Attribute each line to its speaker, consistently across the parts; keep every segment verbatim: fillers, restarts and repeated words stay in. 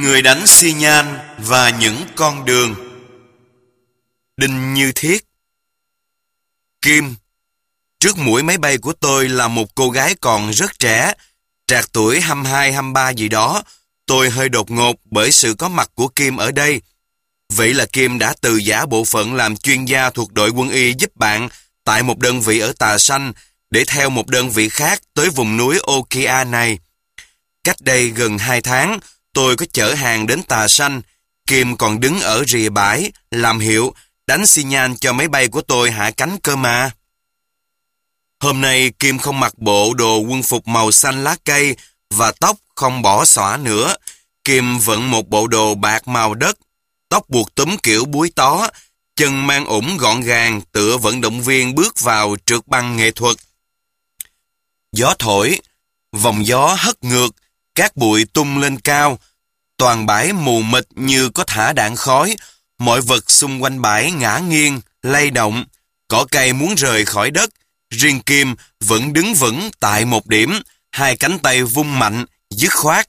Speaker 1: Người đánh xi nhan và những con đường. Đinh Như Thiết. Kim. Trước mũi máy bay của tôi là một cô gái còn rất trẻ, trạc tuổi hai mươi hai hai mươi ba gì đó. Tôi hơi đột ngột bởi sự có mặt của Kim ở đây. Vậy là Kim đã từ giã bộ phận làm chuyên gia thuộc đội quân y giúp bạn tại một đơn vị ở Tà Xanh để theo một đơn vị khác tới vùng núi Okia này. Cách đây gần hai tháng, tôi có chở hàng đến Tà Xanh. Kim còn đứng ở rìa bãi, làm hiệu, đánh xi nhan cho máy bay của tôi hạ cánh cơ mà. Hôm nay Kim không mặc bộ đồ quân phục màu xanh lá cây và tóc không bỏ xõa nữa. Kim vẫn một bộ đồ bạc màu đất, tóc buộc túm kiểu búi tó, chân mang ủng gọn gàng tựa vận động viên bước vào trượt băng nghệ thuật. Gió thổi, vòng gió hất ngược, cát bụi tung lên cao, toàn bãi mù mịt như có thả đạn khói, mọi vật xung quanh bãi ngã nghiêng, lay động, cỏ cây muốn rời khỏi đất, riêng Kim vẫn đứng vững tại một điểm, hai cánh tay vung mạnh, dứt khoát.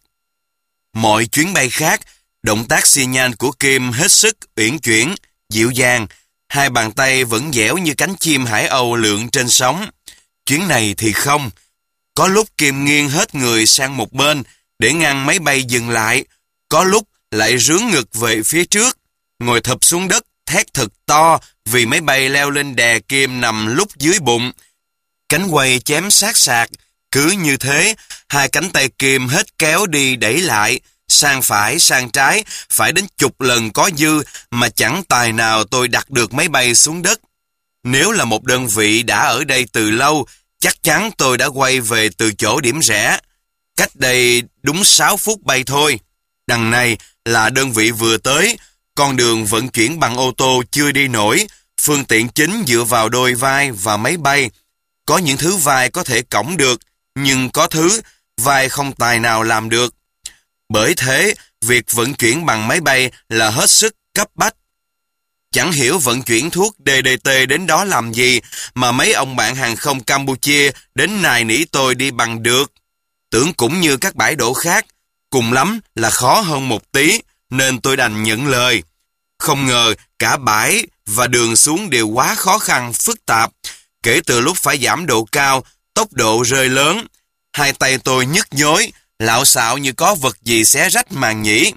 Speaker 1: Mọi chuyến bay khác, động tác xi nhan của Kim hết sức uyển chuyển, dịu dàng, hai bàn tay vẫn dẻo như cánh chim hải âu lượn trên sóng. Chuyến này thì không. Có lúc Kim nghiêng hết người sang một bên để ngăn máy bay dừng lại, có lúc lại rướn ngực về phía trước, ngồi thụp xuống đất thét thật to vì máy bay leo lên đè Kim nằm lúc dưới bụng. Cánh quay chém sát sạc, cứ như thế, hai cánh tay Kim hết kéo đi đẩy lại, sang phải sang trái, phải đến chục lần có dư mà chẳng tài nào tôi đặt được máy bay xuống đất. Nếu là một đơn vị đã ở đây từ lâu, chắc chắn tôi đã quay về từ chỗ điểm rẽ. Cách đây đúng sáu phút bay thôi. Đằng này là đơn vị vừa tới, con đường vận chuyển bằng ô tô chưa đi nổi, phương tiện chính dựa vào đôi vai và máy bay. Có những thứ vai có thể cõng được, nhưng có thứ vai không tài nào làm được. Bởi thế, việc vận chuyển bằng máy bay là hết sức cấp bách. Chẳng hiểu vận chuyển thuốc đê đê tê đến đó làm gì mà mấy ông bạn hàng không Campuchia đến nài nỉ tôi đi bằng được. Tưởng cũng như các bãi đổ khác, cùng lắm là khó hơn một tí, nên tôi đành nhận lời. Không ngờ cả bãi và đường xuống đều quá khó khăn, phức tạp. Kể từ lúc phải giảm độ cao, tốc độ rơi lớn, hai tay tôi nhức nhối, lạo xạo như có vật gì xé rách màng nhĩ.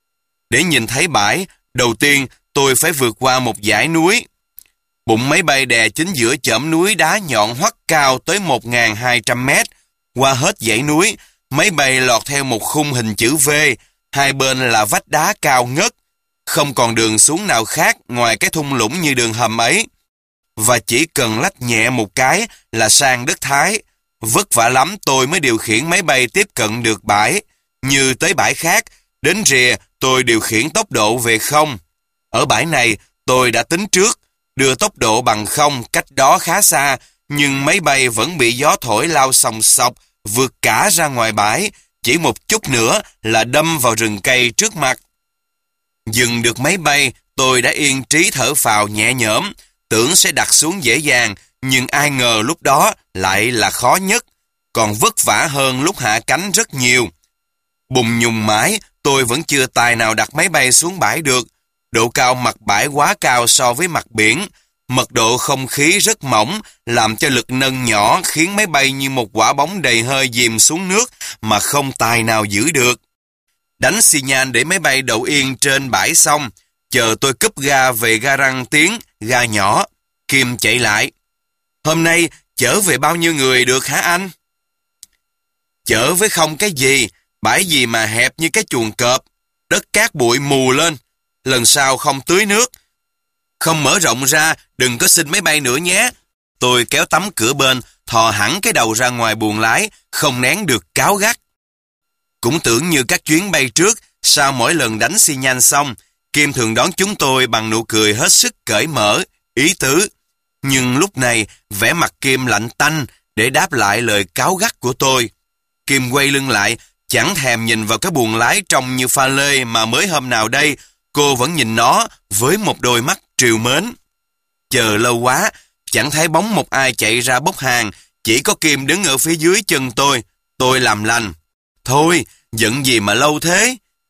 Speaker 1: Để nhìn thấy bãi, đầu tiên tôi phải vượt qua một dãy núi. Bụng máy bay đè chính giữa chỏm núi đá nhọn hoắt cao tới một nghìn hai trăm mét. Qua hết dãy núi, máy bay lọt theo một khung hình chữ V, hai bên là vách đá cao ngất. Không còn đường xuống nào khác ngoài cái thung lũng như đường hầm ấy. Và chỉ cần lách nhẹ một cái là sang đất Thái. Vất vả lắm tôi mới điều khiển máy bay tiếp cận được bãi. Như tới bãi khác, đến rìa tôi điều khiển tốc độ về không. Ở bãi này tôi đã tính trước, đưa tốc độ bằng không cách đó khá xa, nhưng máy bay vẫn bị gió thổi lao sòng sọc, vượt cả ra ngoài bãi, chỉ một chút nữa là đâm vào rừng cây trước mặt. Dừng được máy bay, tôi đã yên trí thở phào nhẹ nhõm, tưởng sẽ đặt xuống dễ dàng, nhưng ai ngờ lúc đó lại là khó nhất, còn vất vả hơn lúc hạ cánh rất nhiều. Bùng nhùng mãi, tôi vẫn chưa tài nào đặt máy bay xuống bãi được. Độ cao mặt bãi quá cao so với mặt biển, mật độ không khí rất mỏng, làm cho lực nâng nhỏ khiến máy bay như một quả bóng đầy hơi dìm xuống nước mà không tài nào giữ được. Đánh xi nhan để máy bay đậu yên trên bãi xong, chờ tôi cúp ga về ga Răng Tiến, ga nhỏ. Kim chạy lại. Hôm nay chở về bao nhiêu người được hả anh? Chở với không cái gì, bãi gì mà hẹp như cái chuồng cọp, đất cát bụi mù lên. Lần sau không tưới nước. Không mở rộng ra, đừng có xin máy bay nữa nhé. Tôi kéo tấm cửa bên, thò hẳn cái đầu ra ngoài buồng lái, không nén được cáu gắt. Cũng tưởng như các chuyến bay trước, sau mỗi lần đánh xi nhan xong, Kim thường đón chúng tôi bằng nụ cười hết sức cởi mở, ý tứ. Nhưng lúc này, vẻ mặt Kim lạnh tanh để đáp lại lời cáu gắt của tôi. Kim quay lưng lại, chẳng thèm nhìn vào cái buồng lái trông như pha lê mà mới hôm nào đây, cô vẫn nhìn nó với một đôi mắt trìu mến. Chờ lâu quá, chẳng thấy bóng một ai chạy ra bốc hàng, chỉ có Kim đứng ở phía dưới chân tôi. Tôi làm lành. Thôi, giận gì mà lâu thế?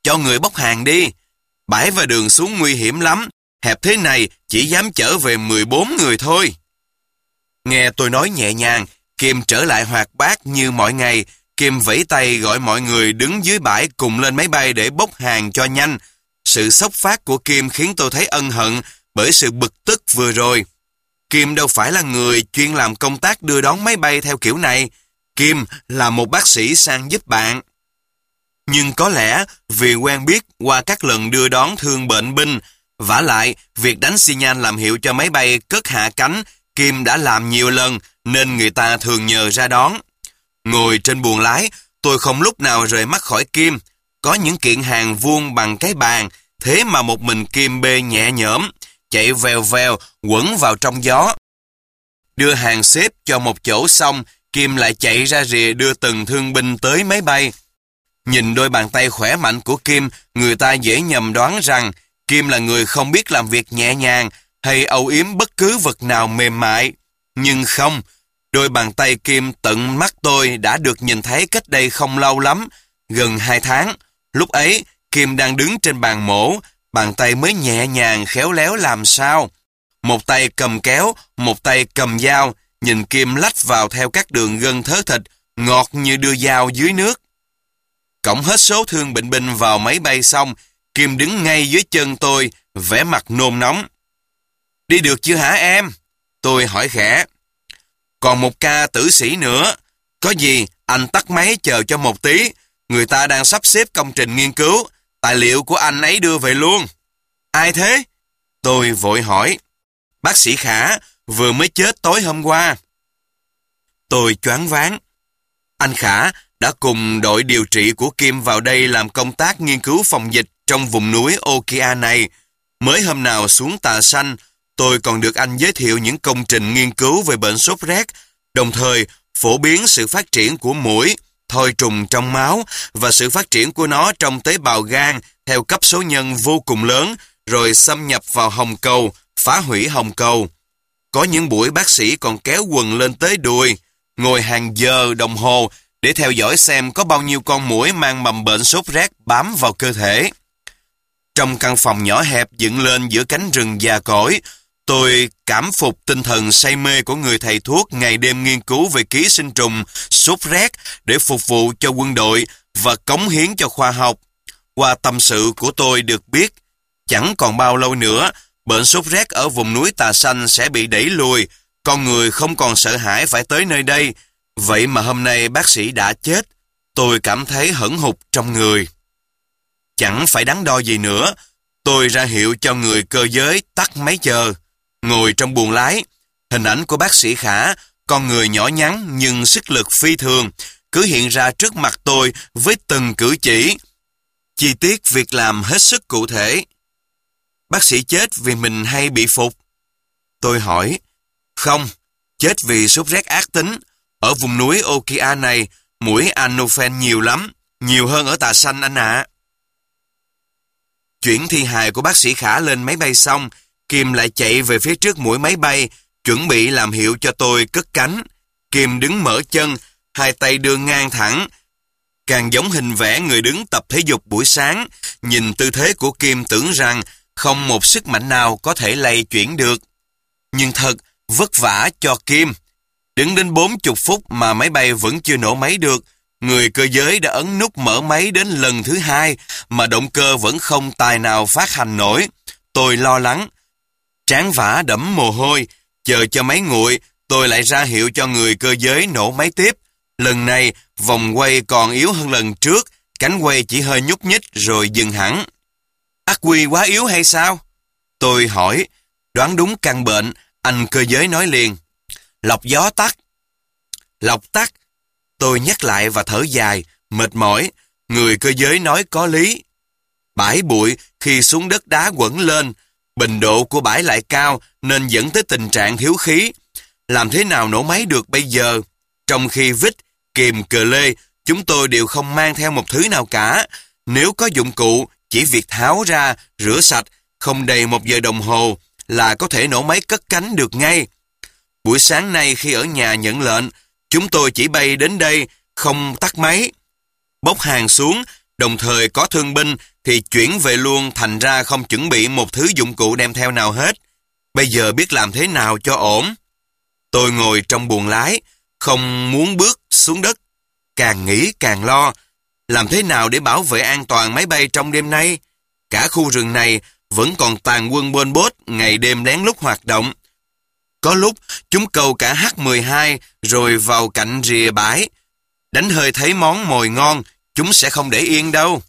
Speaker 1: cho người bốc hàng đi. Bãi và đường xuống nguy hiểm lắm, hẹp thế này chỉ dám chở về mười bốn người thôi. Nghe tôi nói nhẹ nhàng, Kim trở lại hoạt bát như mọi ngày. Kim vẫy tay gọi mọi người đứng dưới bãi cùng lên máy bay để bốc hàng cho nhanh. Sự sốc phát của Kim khiến tôi thấy ân hận bởi sự bực tức vừa rồi. Kim đâu phải là người chuyên làm công tác đưa đón máy bay theo kiểu này. Kim là một bác sĩ sang giúp bạn. Nhưng có lẽ vì quen biết qua các lần đưa đón thương bệnh binh, vả lại việc đánh xi nhan làm hiệu cho máy bay cất hạ cánh, Kim đã làm nhiều lần nên người ta thường nhờ ra đón. Ngồi trên buồng lái, tôi không lúc nào rời mắt khỏi Kim. Có những kiện hàng vuông bằng cái bàn, thế mà một mình Kim bê nhẹ nhõm, chạy vèo vèo, quẩn vào trong gió. Đưa hàng xếp cho một chỗ xong, Kim lại chạy ra rìa đưa từng thương binh tới máy bay. Nhìn đôi bàn tay khỏe mạnh của Kim, người ta dễ nhầm đoán rằng Kim là người không biết làm việc nhẹ nhàng hay âu yếm bất cứ vật nào mềm mại. Nhưng không, đôi bàn tay Kim tận mắt tôi đã được nhìn thấy cách đây không lâu lắm, gần hai tháng. Lúc ấy, Kim đang đứng trên bàn mổ, bàn tay mới nhẹ nhàng khéo léo làm sao. Một tay cầm kéo, một tay cầm dao, nhìn Kim lách vào theo các đường gân thớ thịt, ngọt như đưa dao dưới nước. Cõng hết số thương bệnh binh vào máy bay xong, Kim đứng ngay dưới chân tôi, vẻ mặt nôn nóng. Đi được chưa hả em? Tôi hỏi khẽ. Còn một ca tử sĩ nữa. Có gì, anh tắt máy chờ cho một tí. Người ta đang sắp xếp công trình nghiên cứu. Tài liệu của anh ấy đưa về luôn. Ai thế? Tôi vội hỏi. Bác sĩ Khả, vừa mới chết tối hôm qua. Tôi choáng váng. Anh Khả đã cùng đội điều trị của Kim vào đây làm công tác nghiên cứu phòng dịch trong vùng núi Okia này. Mới hôm nào xuống Tà Xanh, tôi còn được anh giới thiệu những công trình nghiên cứu về bệnh sốt rét, đồng thời phổ biến sự phát triển của muỗi, thoi trùng trong máu và sự phát triển của nó trong tế bào gan theo cấp số nhân vô cùng lớn, rồi xâm nhập vào hồng cầu, phá hủy hồng cầu. Có những buổi bác sĩ còn kéo quần lên tới đùi, ngồi hàng giờ đồng hồ để theo dõi xem có bao nhiêu con muỗi mang mầm bệnh sốt rét bám vào cơ thể. Trong căn phòng nhỏ hẹp dựng lên giữa cánh rừng già cỗi, tôi cảm phục tinh thần say mê của người thầy thuốc ngày đêm nghiên cứu về ký sinh trùng sốt rét để phục vụ cho quân đội và cống hiến cho khoa học. Qua tâm sự của tôi được biết, chẳng còn bao lâu nữa, bệnh sốt rét ở vùng núi Tà Xanh sẽ bị đẩy lùi, con người không còn sợ hãi phải tới nơi đây. Vậy mà hôm nay bác sĩ đã chết, tôi cảm thấy hững hụt trong người. Chẳng phải đắn đo gì nữa, tôi ra hiệu cho người cơ giới tắt máy chờ. Ngồi trong buồng lái, hình ảnh của bác sĩ Khả, con người nhỏ nhắn nhưng sức lực phi thường, cứ hiện ra trước mặt tôi với từng cử chỉ, chi tiết việc làm hết sức cụ thể. Bác sĩ chết vì mình hay bị phục? Tôi hỏi. Không, chết vì sốt rét ác tính. Ở vùng núi Okia này, muỗi Anopheles nhiều lắm, nhiều hơn ở Tà Xanh anh ạ. À. Chuyển thi hài của bác sĩ Khả lên máy bay xong, Kim lại chạy về phía trước mũi máy bay, chuẩn bị làm hiệu cho tôi cất cánh. Kim đứng mở chân, hai tay đưa ngang thẳng, càng giống hình vẽ người đứng tập thể dục buổi sáng. Nhìn tư thế của Kim tưởng rằng không một sức mạnh nào có thể lay chuyển được. Nhưng thật vất vả cho Kim. Đứng đến bốn mươi phút mà máy bay vẫn chưa nổ máy được. Người cơ giới đã ấn nút mở máy đến lần thứ hai mà động cơ vẫn không tài nào phát hành nổi. Tôi lo lắng. Trán vã đẫm mồ hôi. Chờ cho máy nguội, tôi lại ra hiệu cho người cơ giới nổ máy tiếp. Lần này, vòng quay còn yếu hơn lần trước. Cánh quay chỉ hơi nhúc nhích rồi dừng hẳn. Ắc quy quá yếu hay sao? Tôi hỏi. Đoán đúng căn bệnh, anh cơ giới nói liền. Lọc gió tắt. Lọc tắt. Tôi nhắc lại và thở dài, mệt mỏi. Người cơ giới nói có lý. Bãi bụi khi xuống đất đá quẩn lên. Bình độ của bãi lại cao nên dẫn tới tình trạng thiếu khí. Làm thế nào nổ máy được bây giờ? Trong khi vít, kìm, cờ lê, chúng tôi đều không mang theo một thứ nào cả. Nếu có dụng cụ, chỉ việc tháo ra, rửa sạch, không đầy một giờ đồng hồ là có thể nổ máy cất cánh được ngay. Buổi sáng nay khi ở nhà nhận lệnh, chúng tôi chỉ bay đến đây, không tắt máy. Bốc hàng xuống, đồng thời có thương binh thì chuyển về luôn, thành ra không chuẩn bị một thứ dụng cụ đem theo nào hết. Bây giờ biết làm thế nào cho ổn. Tôi ngồi trong buồng lái, không muốn bước xuống đất. Càng nghĩ càng lo. Làm thế nào để bảo vệ an toàn máy bay trong đêm nay? Cả khu rừng này vẫn còn tàn quân Pol Pot ngày đêm lén lút hoạt động. Có lúc chúng câu cả H mười hai rồi vào cạnh rìa bãi. Đánh hơi thấy món mồi ngon, chúng sẽ không để yên đâu.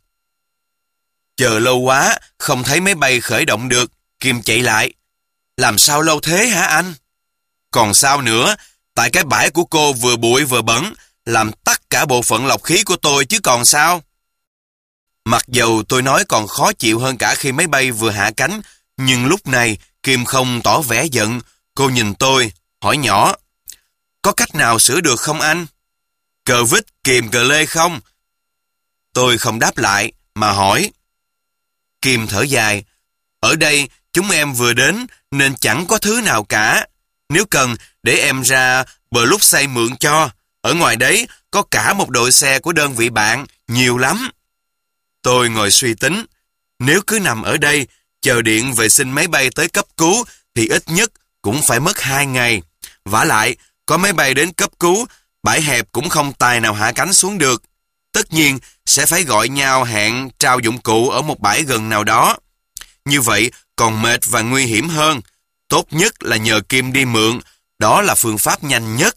Speaker 1: Chờ lâu quá, không thấy máy bay khởi động được, Kim chạy lại. Làm sao lâu thế hả anh? Còn sao nữa, tại cái bãi của cô vừa bụi vừa bẩn, làm tắt cả bộ phận lọc khí của tôi chứ còn sao. Mặc dầu tôi nói còn khó chịu hơn cả khi máy bay vừa hạ cánh, nhưng lúc này Kim không tỏ vẻ giận. Cô nhìn tôi, hỏi nhỏ. Có cách nào sửa được không anh? Cờ vít kìm cờ lê không? Tôi không đáp lại, mà hỏi. Kim thở dài. Ở đây chúng em vừa đến nên chẳng có thứ nào cả. Nếu cần để em ra bờ lúc xây mượn cho. Ở ngoài đấy có cả một đội xe của đơn vị bạn, nhiều lắm. Tôi ngồi suy tính. Nếu cứ nằm ở đây, chờ điện vệ sinh máy bay tới cấp cứu thì ít nhất cũng phải mất hai ngày. Vả lại, có máy bay đến cấp cứu, bãi hẹp cũng không tài nào hạ cánh xuống được. Tất nhiên sẽ phải gọi nhau hẹn trao dụng cụ ở một bãi gần nào đó. Như vậy còn mệt và nguy hiểm hơn. Tốt nhất là nhờ Kim đi mượn, đó là phương pháp nhanh nhất.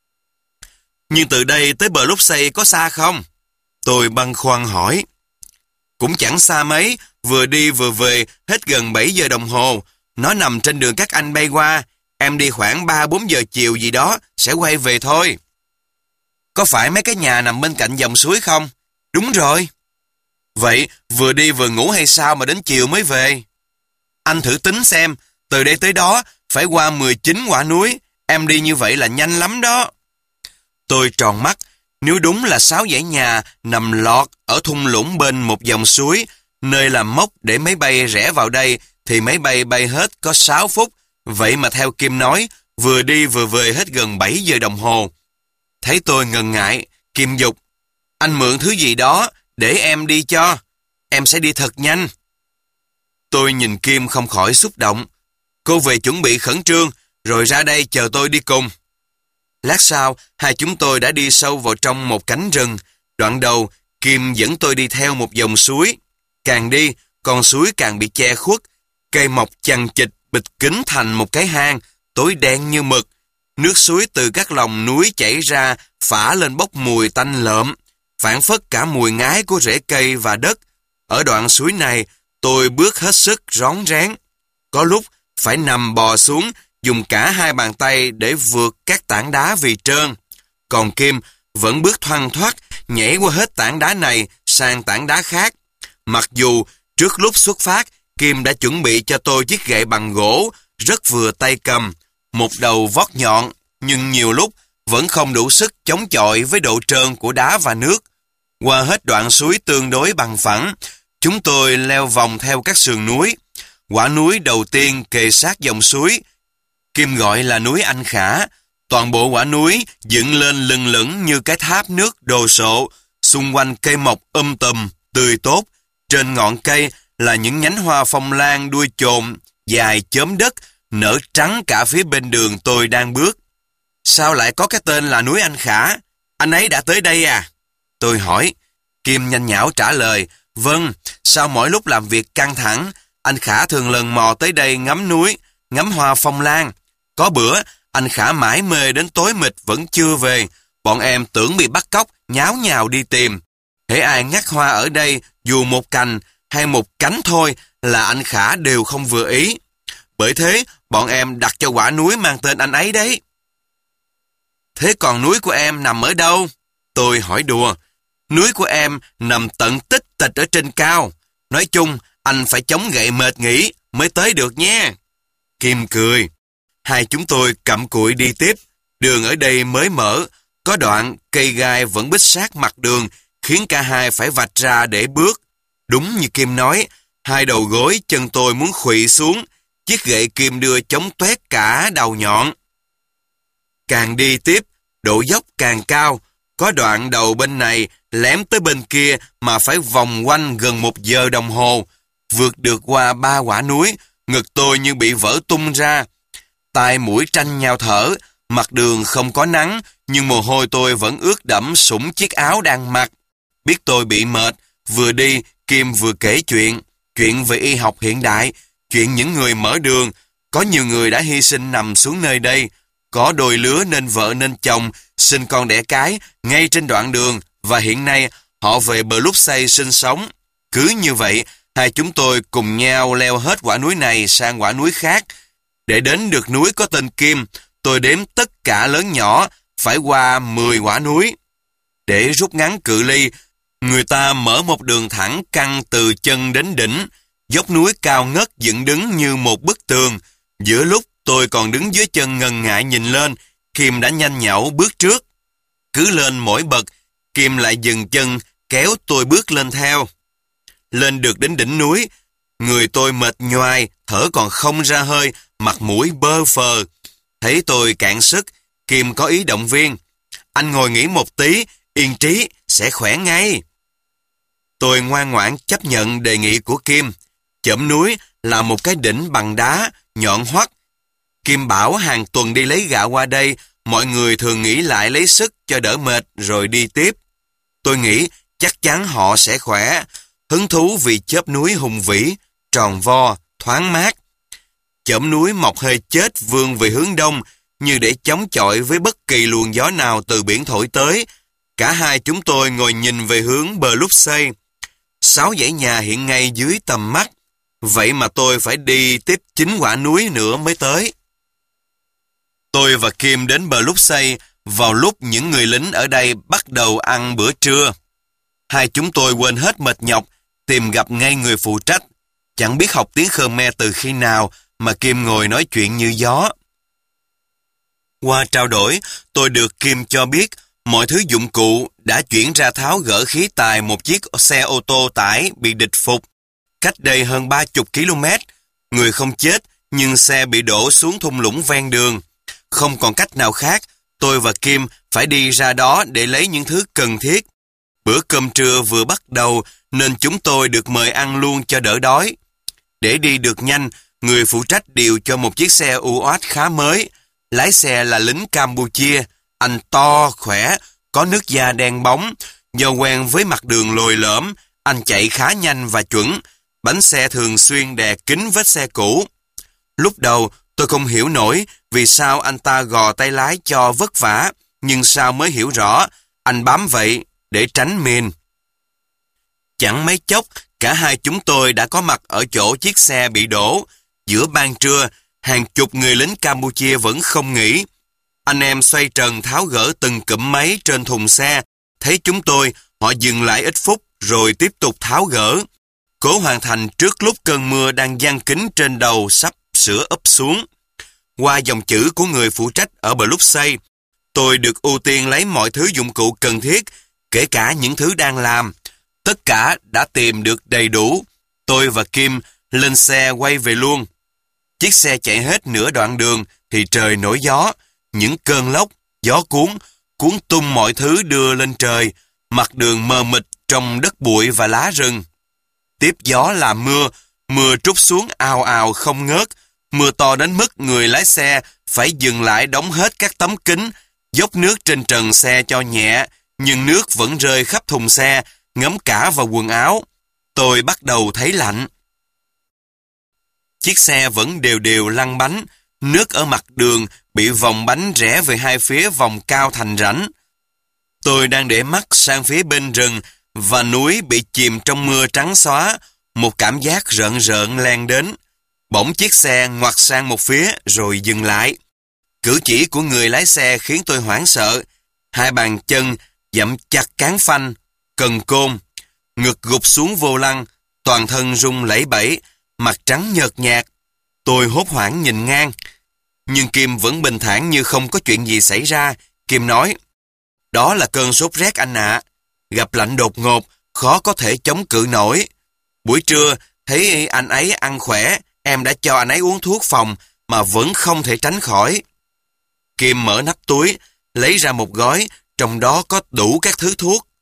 Speaker 1: Nhưng từ đây tới bờ lúc xây có xa không? Tôi băn khoăn hỏi. Cũng chẳng xa mấy, vừa đi vừa về, hết gần bảy giờ đồng hồ. Nó nằm trên đường các anh bay qua, em đi khoảng ba bốn giờ chiều gì đó, sẽ quay về thôi. Có phải mấy cái nhà nằm bên cạnh dòng suối không? Đúng rồi. Vậy vừa đi vừa ngủ hay sao mà đến chiều mới về? Anh thử tính xem, từ đây tới đó phải qua mười chín quả núi, em đi như vậy là nhanh lắm đó. Tôi tròn mắt, nếu đúng là sáu dãy nhà nằm lọt ở thung lũng bên một dòng suối, nơi làm mốc để máy bay rẽ vào đây, thì máy bay bay hết có sáu phút. Vậy mà theo Kim nói, vừa đi vừa về hết gần bảy giờ đồng hồ. Thấy tôi ngần ngại, Kim dục. Anh mượn thứ gì đó, để em đi cho. Em sẽ đi thật nhanh. Tôi nhìn Kim không khỏi xúc động. Cô về chuẩn bị khẩn trương, rồi ra đây chờ tôi đi cùng. Lát sau, hai chúng tôi đã đi sâu vào trong một cánh rừng. Đoạn đầu, Kim dẫn tôi đi theo một dòng suối. Càng đi, con suối càng bị che khuất. Cây mọc chằng chịt bịt kín thành một cái hang, tối đen như mực. Nước suối từ các lòng núi chảy ra, phả lên bốc mùi tanh lợm, phảng phất cả mùi ngái của rễ cây và đất. Ở đoạn suối này, tôi bước hết sức rón rén. Có lúc phải nằm bò xuống, dùng cả hai bàn tay để vượt các tảng đá vì trơn. Còn Kim vẫn bước thoăn thoắt, nhảy qua hết tảng đá này sang tảng đá khác. Mặc dù trước lúc xuất phát, Kim đã chuẩn bị cho tôi chiếc gậy bằng gỗ, rất vừa tay cầm, một đầu vót nhọn, nhưng nhiều lúc vẫn không đủ sức chống chọi với độ trơn của đá và nước. Qua hết đoạn suối tương đối bằng phẳng, chúng tôi leo vòng theo các sườn núi. Quả núi đầu tiên kề sát dòng suối, Kim gọi là núi Anh Khả. Toàn bộ quả núi dựng lên lừng lững như cái tháp nước đồ sộ, xung quanh cây mọc um tùm, tươi tốt. Trên ngọn cây là những nhánh hoa phong lan đuôi chồn, dài chớm đất, nở trắng cả phía bên đường tôi đang bước. Sao lại có cái tên là núi Anh Khả? Anh ấy đã tới đây à? Tôi hỏi. Kim nhanh nhảu trả lời. Vâng, sau mỗi lúc làm việc căng thẳng, anh Khả thường lần mò tới đây ngắm núi, ngắm hoa phong lan. Có bữa, anh Khả mải mê đến tối mịt vẫn chưa về. Bọn em tưởng bị bắt cóc, nháo nhào đi tìm. Hễ ai ngắt hoa ở đây, dù một cành hay một cánh thôi, là anh Khả đều không vừa ý. Bởi thế, bọn em đặt cho quả núi mang tên anh ấy đấy. Thế còn núi của em nằm ở đâu? Tôi hỏi đùa. Núi của em nằm tận tích tịch ở trên cao. Nói chung, anh phải chống gậy mệt nghỉ mới tới được nhé. Kim cười. Hai chúng tôi cặm cụi đi tiếp. Đường ở đây mới mở. Có đoạn cây gai vẫn bít sát mặt đường, khiến cả hai phải vạch ra để bước. Đúng như Kim nói, hai đầu gối chân tôi muốn khuỵu xuống. Chiếc gậy Kim đưa chống toét cả đầu nhọn. Càng đi tiếp, độ dốc càng cao. Có đoạn đầu bên này lém tới bên kia mà phải vòng quanh gần một giờ đồng hồ. Vượt được qua ba quả núi, ngực tôi như bị vỡ tung ra. Tai mũi tranh nhau thở, mặt đường không có nắng, nhưng mồ hôi tôi vẫn ướt đẫm sũng chiếc áo đang mặc. Biết tôi bị mệt, vừa đi, Kim vừa kể chuyện. Chuyện về y học hiện đại, chuyện những người mở đường. Có nhiều người đã hy sinh nằm xuống nơi đây. Có đôi lứa nên vợ nên chồng, sinh con đẻ cái ngay trên đoạn đường, và hiện nay họ về Bruxelles sinh sống. Cứ như vậy, hai chúng tôi cùng nhau leo hết quả núi này sang quả núi khác. Để đến được núi có tên Kim, tôi đếm tất cả lớn nhỏ, phải qua mười quả núi. Để rút ngắn cự ly, người ta mở một đường thẳng căng từ chân đến đỉnh, dốc núi cao ngất dựng đứng như một bức tường. Giữa lúc tôi còn đứng dưới chân ngần ngại nhìn lên, Kim đã nhanh nhảu bước trước. Cứ lên mỗi bậc, Kim lại dừng chân, kéo tôi bước lên theo. Lên được đến đỉnh núi, người tôi mệt nhoài, thở còn không ra hơi, mặt mũi bơ phờ. Thấy tôi cạn sức, Kim có ý động viên. Anh ngồi nghỉ một tí, yên trí, sẽ khỏe ngay. Tôi ngoan ngoãn chấp nhận đề nghị của Kim. Chởm núi là một cái đỉnh bằng đá, nhọn hoắt. Kim bảo hàng tuần đi lấy gạo qua đây, mọi người thường nghỉ lại lấy sức cho đỡ mệt rồi đi tiếp. Tôi nghĩ chắc chắn họ sẽ khỏe, hứng thú vì chớp núi hùng vĩ, tròn vo, thoáng mát. Chởm núi mọc hơi chết vươn về hướng đông, như để chống chọi với bất kỳ luồng gió nào từ biển thổi tới. Cả hai chúng tôi ngồi nhìn về hướng Bruxelles. Sáu dãy nhà hiện ngay dưới tầm mắt. Vậy mà tôi phải đi tiếp chín quả núi nữa mới tới. Tôi và Kim đến Bruxelles vào lúc những người lính ở đây bắt đầu ăn bữa trưa. Hai chúng tôi quên hết mệt nhọc, tìm gặp ngay người phụ trách. Chẳng biết học tiếng Khmer từ khi nào mà Kim ngồi nói chuyện như gió. Qua trao đổi, tôi được Kim cho biết mọi thứ dụng cụ đã chuyển ra tháo gỡ khí tài một chiếc xe ô tô tải bị địch phục. Cách đây hơn ba mươi ki lô mét, người không chết nhưng xe bị đổ xuống thung lũng ven đường. Không còn cách nào khác, tôi và Kim phải đi ra đó để lấy những thứ cần thiết. Bữa cơm trưa vừa bắt đầu nên chúng tôi được mời ăn luôn cho đỡ đói. Để đi được nhanh, người phụ trách điều cho một chiếc xe u a tê khá mới. Lái xe là lính Campuchia, anh to, khỏe, có nước da đen bóng. Do quen với mặt đường lồi lõm, anh chạy khá nhanh và chuẩn. Bánh xe thường xuyên đè kín vết xe cũ. Lúc đầu, tôi không hiểu nổi vì sao anh ta gò tay lái cho vất vả, nhưng sau mới hiểu rõ, anh bám vậy để tránh mìn. Chẳng mấy chốc, cả hai chúng tôi đã có mặt ở chỗ chiếc xe bị đổ. Giữa ban trưa, hàng chục người lính Campuchia vẫn không nghỉ. Anh em xoay trần tháo gỡ từng cụm máy trên thùng xe. Thấy chúng tôi, họ dừng lại ít phút rồi tiếp tục tháo gỡ. Cố hoàn thành trước lúc cơn mưa đang giăng kính trên đầu sắp sửa úp xuống. Qua dòng chữ của người phụ trách ở Bruxelles, tôi được ưu tiên lấy mọi thứ dụng cụ cần thiết, kể cả những thứ đang làm. Tất cả đã tìm được đầy đủ. Tôi và Kim lên xe quay về luôn. Chiếc xe chạy hết nửa đoạn đường thì trời nổi gió. Những cơn lốc, gió cuốn, cuốn tung mọi thứ đưa lên trời. Mặt đường mờ mịt trong đất bụi và lá rừng. Tiếp gió là mưa, mưa trút xuống ào ào không ngớt. Mưa to đến mức người lái xe phải dừng lại đóng hết các tấm kính, dốc nước trên trần xe cho nhẹ, nhưng nước vẫn rơi khắp thùng xe, ngấm cả vào quần áo. Tôi bắt đầu thấy lạnh. Chiếc xe vẫn đều đều lăn bánh, nước ở mặt đường bị vòng bánh rẽ về hai phía vòng cao thành rãnh. Tôi đang để mắt sang phía bên rừng và núi bị chìm trong mưa trắng xóa, một cảm giác rợn rợn len đến. Bỗng chiếc xe ngoặt sang một phía rồi dừng lại. Cử chỉ của người lái xe khiến tôi hoảng sợ. Hai bàn chân dậm chặt cán phanh, cần côn, ngực gục xuống vô lăng, toàn thân rung lẩy bẩy, mặt trắng nhợt nhạt. Tôi hốt hoảng nhìn ngang. Nhưng Kim vẫn bình thản như không có chuyện gì xảy ra. Kim nói, đó là cơn sốt rét anh ạ. Gặp lạnh đột ngột, khó có thể chống cự nổi. Buổi trưa, thấy anh ấy ăn khỏe, em đã cho anh ấy uống thuốc phòng mà vẫn không thể tránh khỏi. Kim mở nắp túi, lấy ra một gói, trong đó có đủ các thứ thuốc.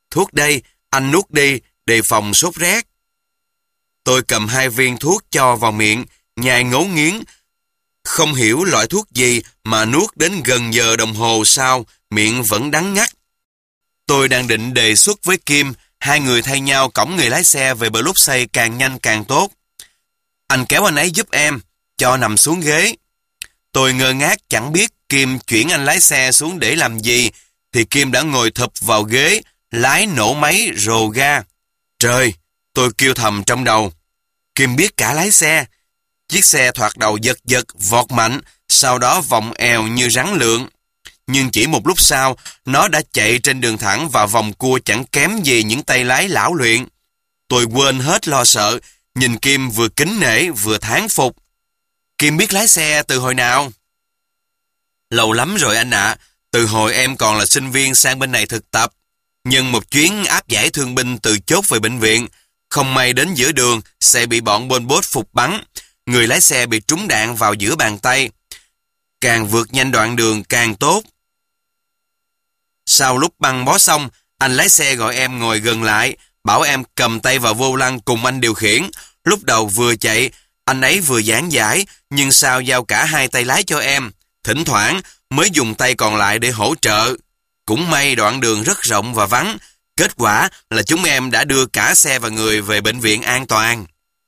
Speaker 1: Thuốc đây, anh nuốt đi, đề phòng sốt rét. Tôi cầm hai viên thuốc cho vào miệng, nhai ngấu nghiến. Không hiểu loại thuốc gì mà nuốt đến gần giờ đồng hồ sau, miệng vẫn đắng ngắt. Tôi đang định đề xuất với Kim, hai người thay nhau cõng người lái xe về Bruxelles càng nhanh càng tốt. Anh kéo anh ấy giúp em, cho nằm xuống ghế. Tôi ngơ ngác chẳng biết Kim chuyển anh lái xe xuống để làm gì, thì Kim đã ngồi thụp vào ghế, lái nổ máy rồ ga. Trời, tôi kêu thầm trong đầu. Kim biết cả lái xe. Chiếc xe thoạt đầu giật giật, vọt mạnh, sau đó vòng èo như rắn lượn. Nhưng chỉ một lúc sau, nó đã chạy trên đường thẳng và vòng cua chẳng kém gì những tay lái lão luyện. Tôi quên hết lo sợ, nhìn Kim vừa kính nể vừa thán phục. Kim biết lái xe từ hồi nào? Lâu lắm rồi anh ạ, từ hồi em còn là sinh viên sang bên này thực tập. Nhưng một chuyến áp giải thương binh từ chốt về bệnh viện, không may đến giữa đường, xe bị bọn Pol Pot phục bắn. Người lái xe bị trúng đạn vào giữa bàn tay. Càng vượt nhanh đoạn đường càng tốt. Sau lúc băng bó xong, anh lái xe gọi em ngồi gần lại, bảo em cầm tay vào vô lăng cùng anh điều khiển. Lúc đầu vừa chạy, anh ấy vừa giảng giải, nhưng sau giao cả hai tay lái cho em. Thỉnh thoảng mới dùng tay còn lại để hỗ trợ. Cũng may đoạn đường rất rộng và vắng. Kết quả là chúng em đã đưa cả xe và người về bệnh viện an toàn.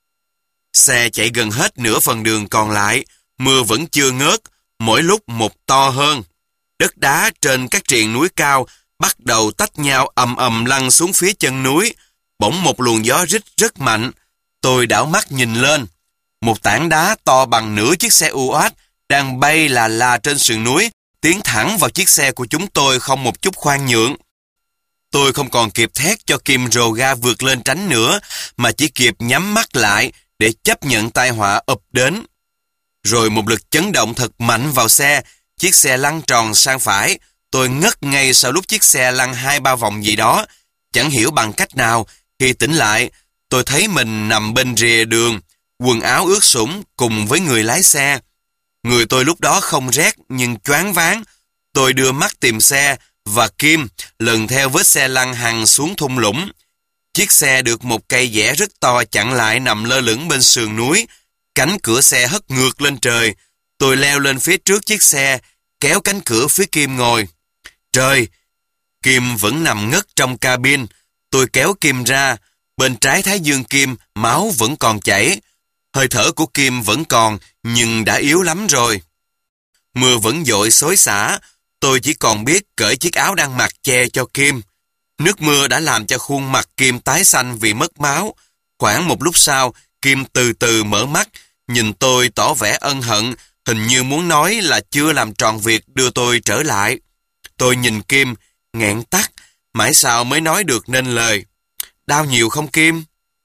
Speaker 1: Xe chạy gần hết nửa phần đường còn lại. Mưa vẫn chưa ngớt, mỗi lúc một to hơn. Đất đá trên các triền núi cao bắt đầu tách nhau ầm ầm lăn xuống phía chân núi. Bỗng một luồng gió rít rất mạnh. Tôi đảo mắt nhìn lên. Một tảng đá to bằng nửa chiếc xe u ét đang bay là là trên sườn núi, tiến thẳng vào chiếc xe của chúng tôi không một chút khoan nhượng. Tôi không còn kịp thét cho Kim rồ ga vượt lên tránh nữa, mà chỉ kịp nhắm mắt lại để chấp nhận tai họa ập đến. Rồi một lực chấn động thật mạnh vào xe, chiếc xe lăn tròn sang phải. Tôi ngất ngay sau lúc chiếc xe lăn hai ba vòng gì đó. Chẳng hiểu bằng cách nào, khi tỉnh lại, tôi thấy mình nằm bên rìa đường, quần áo ướt sũng cùng với người lái xe. Người tôi lúc đó không rét nhưng choáng váng. Tôi đưa mắt tìm xe và Kim lần theo vết xe lăn hằn xuống thung lũng. Chiếc xe được một cây dẻ rất to chặn lại nằm lơ lửng bên sườn núi. Cánh cửa xe hất ngược lên trời. Tôi leo lên phía trước chiếc xe, kéo cánh cửa phía Kim ngồi. Trời! Kim vẫn nằm ngất trong cabin. Tôi kéo Kim ra. Bên trái thái dương Kim, máu vẫn còn chảy. Hơi thở của Kim vẫn còn, nhưng đã yếu lắm rồi. Mưa vẫn dội xối xả. Tôi chỉ còn biết cởi chiếc áo đang mặc che cho Kim. Nước mưa đã làm cho khuôn mặt Kim tái xanh vì mất máu. Khoảng một lúc sau, Kim từ từ mở mắt, nhìn tôi tỏ vẻ ân hận, hình như muốn nói là chưa làm tròn việc đưa tôi trở lại. Tôi nhìn Kim, nghẹn tắt, mãi sao mới nói được nên lời. Đau nhiều không Kim?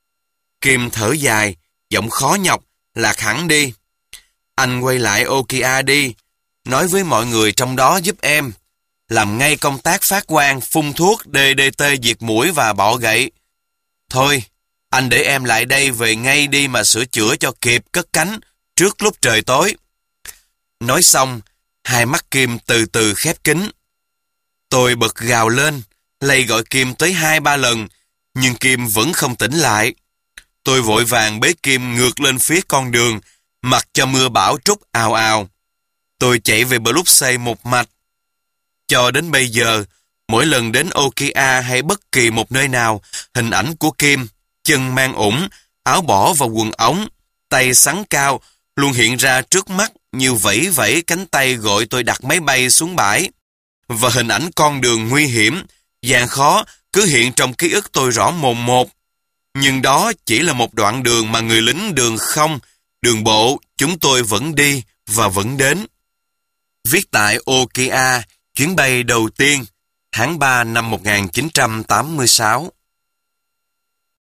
Speaker 1: Kim thở dài, giọng khó nhọc, lạc hẳn đi. Anh quay lại Okia đi, nói với mọi người trong đó giúp em. Làm ngay công tác phát quang, phun thuốc đê đê tê diệt muỗi và bọ gậy. Thôi, anh để em lại đây về ngay đi mà sửa chữa cho kịp cất cánh trước lúc trời tối. Nói xong, hai mắt Kim từ từ khép kín. Tôi bật gào lên, lay gọi Kim tới hai ba lần, nhưng Kim vẫn không tỉnh lại. Tôi vội vàng bế Kim ngược lên phía con đường, mặc cho mưa bão trút ào ào. Tôi chạy về Bruxelles một mạch. Cho đến bây giờ, mỗi lần đến Okia hay bất kỳ một nơi nào, hình ảnh của Kim, chân mang ủng, áo bỏ và quần ống, tay xắn cao, luôn hiện ra trước mắt như vẫy vẫy cánh tay gọi tôi đặt máy bay xuống bãi. Và hình ảnh con đường nguy hiểm, gian khó cứ hiện trong ký ức tôi rõ mồn một. Nhưng đó chỉ là một đoạn đường mà người lính đường không, đường bộ chúng tôi vẫn đi và vẫn đến. Viết tại Okia, chuyến bay đầu tiên, tháng ba năm một nghìn chín trăm tám mươi sáu.